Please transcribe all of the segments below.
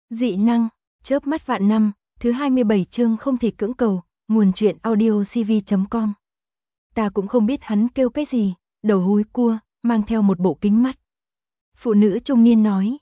Dị năng, chớp mắt vạn năm, thứ 27 chương không thể cưỡng cầu, nguồn truyện audio cv.com. Ta cũng không biết hắn kêu cái gì, đầu húi cua, mang theo một bộ kính mắt. Phụ nữ trung niên nói,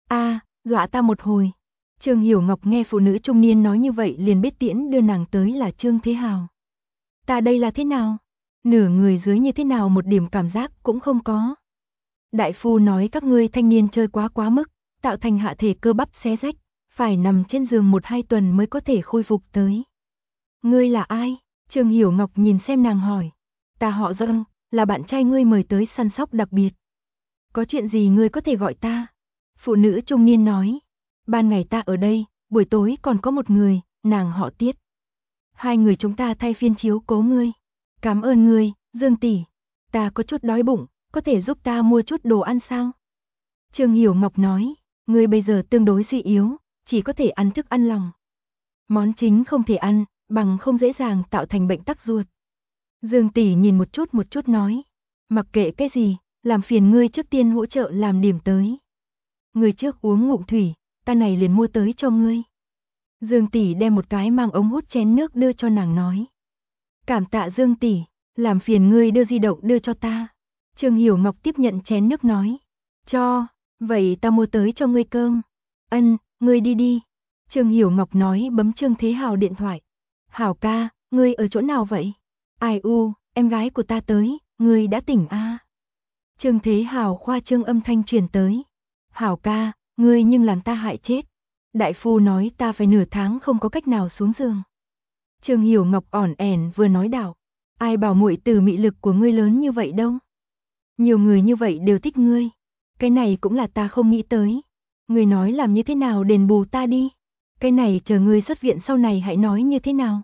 dọa ta một hồi. Trương Hiểu Ngọc nghe phụ nữ trung niên nói như vậy liền biết tiễn đưa nàng tới là Trương Thế Hào. Ta đây là thế nào? Nửa người dưới như thế nào một điểm cảm giác cũng không có. Đại phu nói các ngươi thanh niên chơi quá mức, tạo thành hạ thể cơ bắp xé rách, phải nằm trên giường 1-2 tuần mới có thể khôi phục tới. Ngươi là ai? Trương Hiểu Ngọc nhìn xem nàng hỏi. Ta họ Dâng, là bạn trai ngươi mời tới săn sóc đặc biệt. Có chuyện gì ngươi có thể gọi ta? Phụ nữ trung niên nói. Ban ngày ta ở đây, buổi tối còn có một người, nàng họ Tiết. Hai người chúng ta thay phiên chiếu cố ngươi. Cảm ơn ngươi, Dương tỷ. Ta có chút đói bụng, có thể giúp ta mua chút đồ ăn sao? Trương Hiểu Ngọc nói, ngươi bây giờ tương đối suy yếu, chỉ có thể ăn thức ăn lòng. Món chính không thể ăn, bằng không dễ dàng tạo thành bệnh tắc ruột. Dương tỷ nhìn một chút nói, mặc kệ cái gì, làm phiền ngươi trước tiên hỗ trợ làm điểm tới. Ngươi trước uống ngụm thủy, ta này liền mua tới cho ngươi. Dương tỷ đem một cái mang ống hút chén nước đưa cho nàng nói. Cảm tạ Dương tỷ, làm phiền ngươi đưa di động đưa cho ta. Trương Hiểu Ngọc tiếp nhận chén nước nói. Cho, vậy ta mua tới cho ngươi cơm. Ân, ngươi đi đi. Trương Hiểu Ngọc nói bấm Trương Thế Hào điện thoại. Hảo ca, ngươi ở chỗ nào vậy? Ai u, em gái của ta tới, ngươi đã tỉnh a? Trương Thế Hào khoa trương âm thanh truyền tới. Hảo ca, ngươi nhưng làm ta hại chết. Đại phu nói ta phải nửa tháng không có cách nào xuống giường. Trương Hiểu Ngọc ỏn ẻn vừa nói đạo. Ai bảo muội tử mị lực của ngươi lớn như vậy đâu. Nhiều người như vậy đều thích ngươi. Cái này cũng là ta không nghĩ tới. Ngươi nói làm như thế nào đền bù ta đi. Cái này chờ ngươi xuất viện sau này hãy nói như thế nào.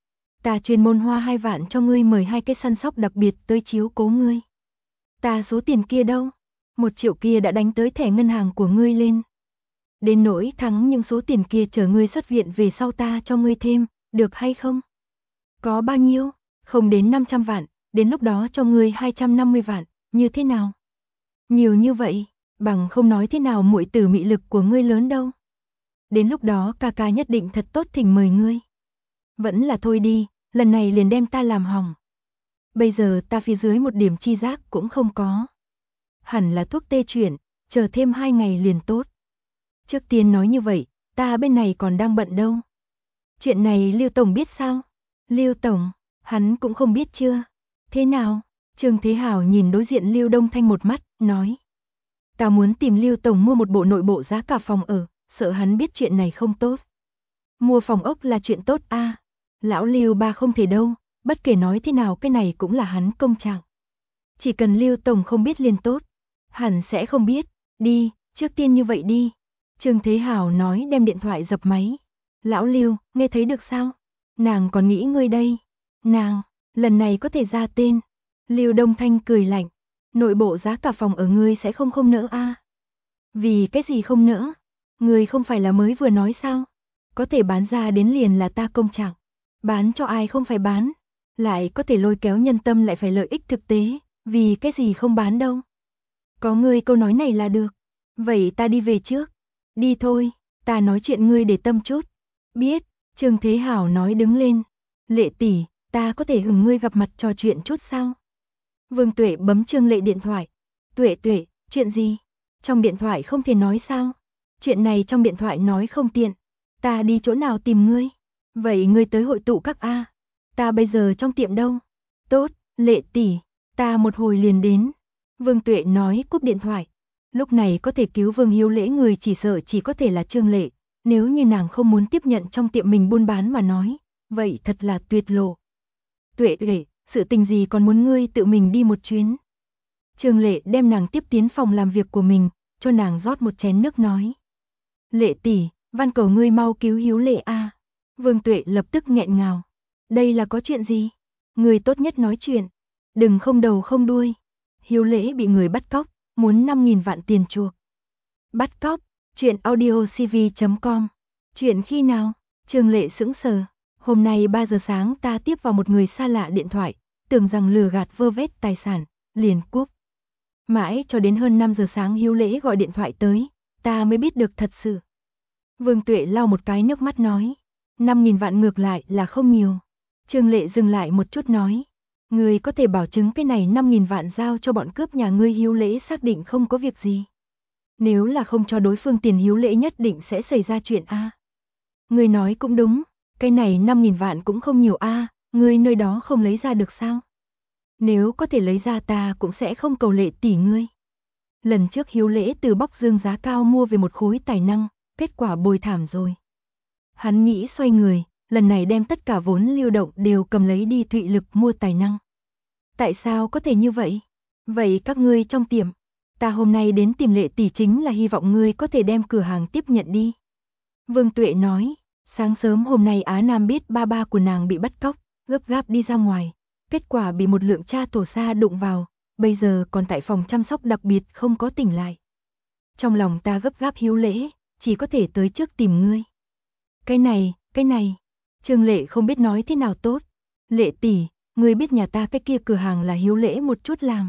Ta chuyên môn hoa 2 vạn cho ngươi mời 2 cái săn sóc đặc biệt tới chiếu cố ngươi. Ta số tiền kia đâu? 1 triệu kia đã đánh tới thẻ ngân hàng của ngươi lên. Đến nỗi thắng những số tiền kia chờ ngươi xuất viện về sau ta cho ngươi thêm, được hay không? Có bao nhiêu? Không đến 500 vạn, đến lúc đó cho ngươi 250 vạn, như thế nào? Nhiều như vậy, bằng không nói thế nào muội tử mị lực của ngươi lớn đâu. Đến lúc đó ca ca nhất định thật tốt thỉnh mời ngươi. Vẫn là thôi đi, lần này liền đem ta làm hỏng. Bây giờ ta phía dưới một điểm chi giác cũng không có. Hẳn là thuốc tê chuyển, chờ thêm 2 ngày liền tốt. Trước tiên nói như vậy, ta bên này còn đang bận đâu. Chuyện này Lưu Tổng biết sao? Lưu Tổng, hắn cũng không biết chưa? Thế nào? Trương Thế Hào nhìn đối diện Lưu Đông Thanh một mắt, nói. Ta muốn tìm Lưu Tổng mua một bộ nội bộ giá cả phòng ở, sợ hắn biết chuyện này không tốt. Mua phòng ốc là chuyện tốt a. Lão Lưu ba không thể đâu, bất kể nói thế nào cái này cũng là hắn công trạng. Chỉ cần Lưu Tổng không biết liền tốt. Hẳn sẽ không biết, đi, trước tiên như vậy đi. Trương Thế Hào nói đem điện thoại dập máy. Lão Lưu, nghe thấy được sao? Nàng còn nghĩ ngươi đây. Nàng, lần này có thể ra tên. Lưu Đông Thanh cười lạnh. Nội bộ giá cả phòng ở ngươi sẽ không nỡ a? Vì cái gì không nỡ? Ngươi không phải là mới vừa nói sao? Có thể bán ra đến liền là ta công trạng. Bán cho ai không phải bán. Lại có thể lôi kéo nhân tâm lại phải lợi ích thực tế. Vì cái gì không bán đâu? Có ngươi câu nói này là được. Vậy ta đi về trước. Đi thôi, ta nói chuyện ngươi để tâm chút. Biết, Trương Thế Hảo nói đứng lên. Lệ tỷ, ta có thể hứng ngươi gặp mặt trò chuyện chút sao? Vương Tuệ bấm Trương Lệ điện thoại. Tuệ, chuyện gì? Trong điện thoại không thể nói sao? Chuyện này trong điện thoại nói không tiện. Ta đi chỗ nào tìm ngươi? Vậy ngươi tới hội tụ các A. Ta bây giờ trong tiệm đâu? Tốt, Lệ tỷ, ta một hồi liền đến. Vương Tuệ nói cúp điện thoại. Lúc này có thể cứu Vương Hiếu Lễ người chỉ sợ chỉ có thể là Trương Lệ. Nếu như nàng không muốn tiếp nhận trong tiệm mình buôn bán mà nói, vậy thật là tuyệt lộ. Tuệ, sự tình gì còn muốn ngươi tự mình đi một chuyến. Trương Lệ đem nàng tiếp tiến phòng làm việc của mình, cho nàng rót một chén nước nói. Lệ tỷ, van cầu ngươi mau cứu Hiếu Lệ a. Vương Tuệ lập tức nghẹn ngào. Đây là có chuyện gì? Ngươi tốt nhất nói chuyện. Đừng không đầu không đuôi. Hiếu Lễ bị người bắt cóc, muốn 5.000 vạn tiền chuộc. Bắt cóc, chuyện audio cv.com. Chuyện khi nào? Trương Lệ sững sờ. Hôm nay 3 giờ sáng ta tiếp vào một người xa lạ điện thoại, tưởng rằng lừa gạt vơ vét tài sản, liền cúp. Mãi cho đến hơn 5 giờ sáng Hiếu Lễ gọi điện thoại tới, ta mới biết được thật sự. Vương Tuệ lau một cái nước mắt nói. 5.000 vạn ngược lại là không nhiều. Trương Lệ dừng lại một chút nói. Ngươi có thể bảo chứng cái này 5.000 vạn giao cho bọn cướp nhà ngươi Hiếu Lễ xác định không có việc gì. Nếu là không cho đối phương tiền Hiếu Lễ nhất định sẽ xảy ra chuyện a. Ngươi nói cũng đúng, cái này 5.000 vạn cũng không nhiều a, ngươi nơi đó không lấy ra được sao? Nếu có thể lấy ra ta cũng sẽ không cầu Lệ tỷ ngươi. Lần trước Hiếu Lễ từ Bóc Dương giá cao mua về một khối tài năng, kết quả bồi thảm rồi. Hắn nghĩ xoay người, lần này đem tất cả vốn lưu động đều cầm lấy đi Thụy Lực mua tài năng. Tại sao có thể như vậy? Vậy các ngươi trong tiệm, ta hôm nay đến tìm Lệ tỷ chính là hy vọng ngươi có thể đem cửa hàng tiếp nhận đi. Vương Tuệ nói, sáng sớm hôm nay Á Nam biết ba ba của nàng bị bắt cóc, gấp gáp đi ra ngoài, kết quả bị một lượng cha tổ sa đụng vào, bây giờ còn tại phòng chăm sóc đặc biệt không có tỉnh lại. Trong lòng ta gấp gáp Hiếu Lễ, chỉ có thể tới trước tìm ngươi. Cái này, Trương Lệ không biết nói thế nào tốt. Lệ tỷ, ngươi biết nhà ta cái kia cửa hàng là Hiếu Lễ một chút làm.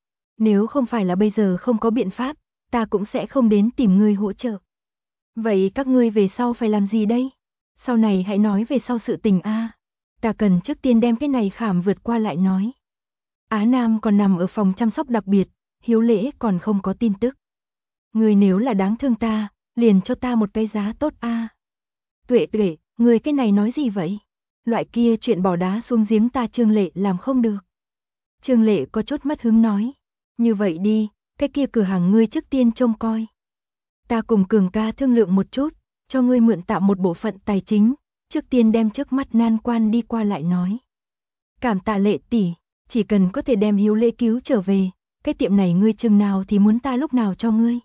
Nếu không phải là bây giờ không có biện pháp, ta cũng sẽ không đến tìm ngươi hỗ trợ. Vậy các ngươi về sau phải làm gì đây? Sau này hãy nói về sau sự tình a. Ta cần trước tiên đem cái này khảm vượt qua lại nói. Á Nam còn nằm ở phòng chăm sóc đặc biệt, Hiếu Lễ còn không có tin tức. Ngươi nếu là đáng thương ta, liền cho ta một cái giá tốt a. Tuệ, ngươi cái này nói gì vậy? Loại kia chuyện bỏ đá xuống giếng ta Trương Lệ làm không được. Trương Lệ có chút mất hứng nói. Như vậy đi, cái kia cửa hàng ngươi trước tiên trông coi. Ta cùng Cường ca thương lượng một chút, cho ngươi mượn tạm một bộ phận tài chính, trước tiên đem trước mắt nan quan đi qua lại nói. Cảm tạ Lệ tỷ, chỉ cần có thể đem Hiếu Lễ cứu trở về, cái tiệm này ngươi chừng nào thì muốn ta lúc nào cho ngươi.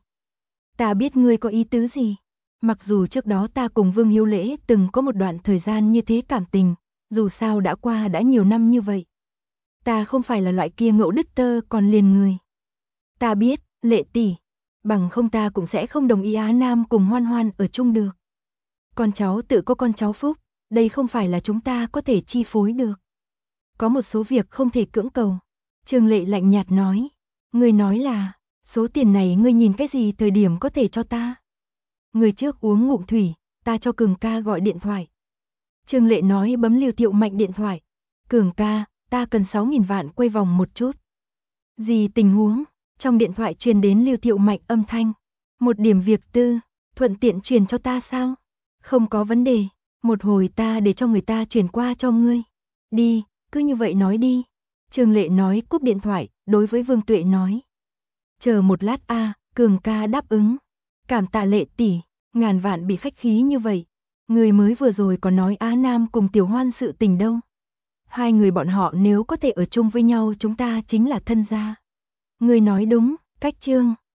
Ta biết ngươi có ý tứ gì. Mặc dù trước đó ta cùng Vương Hiếu Lễ từng có một đoạn thời gian như thế cảm tình, dù sao đã qua đã nhiều năm như vậy. Ta không phải là loại kia ngẫu đứt tơ còn liền người. Ta biết, Lệ tỷ, bằng không ta cũng sẽ không đồng ý Á Nam cùng Hoan Hoan ở chung được. Con cháu tự có con cháu phúc, đây không phải là chúng ta có thể chi phối được. Có một số việc không thể cưỡng cầu. Trương Lệ lạnh nhạt nói, ngươi nói là, số tiền này ngươi nhìn cái gì thời điểm có thể cho ta? Người trước uống ngụm thủy, ta cho Cường ca gọi điện thoại. Trương Lệ nói bấm Lưu Thiệu Mạnh điện thoại. Cường ca, ta cần 6.000 vạn quay vòng một chút. Gì tình huống? Trong điện thoại truyền đến Lưu Thiệu Mạnh âm thanh. Một điểm việc tư, thuận tiện truyền cho ta sao? Không có vấn đề, một hồi ta để cho người ta truyền qua cho ngươi. Đi, cứ như vậy nói đi. Trương Lệ nói cúp điện thoại, đối với Vương Tuệ nói. Chờ một lát a, Cường ca đáp ứng. Cảm tạ Lệ tỷ, ngàn vạn bị khách khí như vậy. Người mới vừa rồi còn nói Á Nam cùng Tiểu Hoan sự tình đâu. Hai người bọn họ nếu có thể ở chung với nhau chúng ta chính là thân gia. Người nói đúng, cách Trương.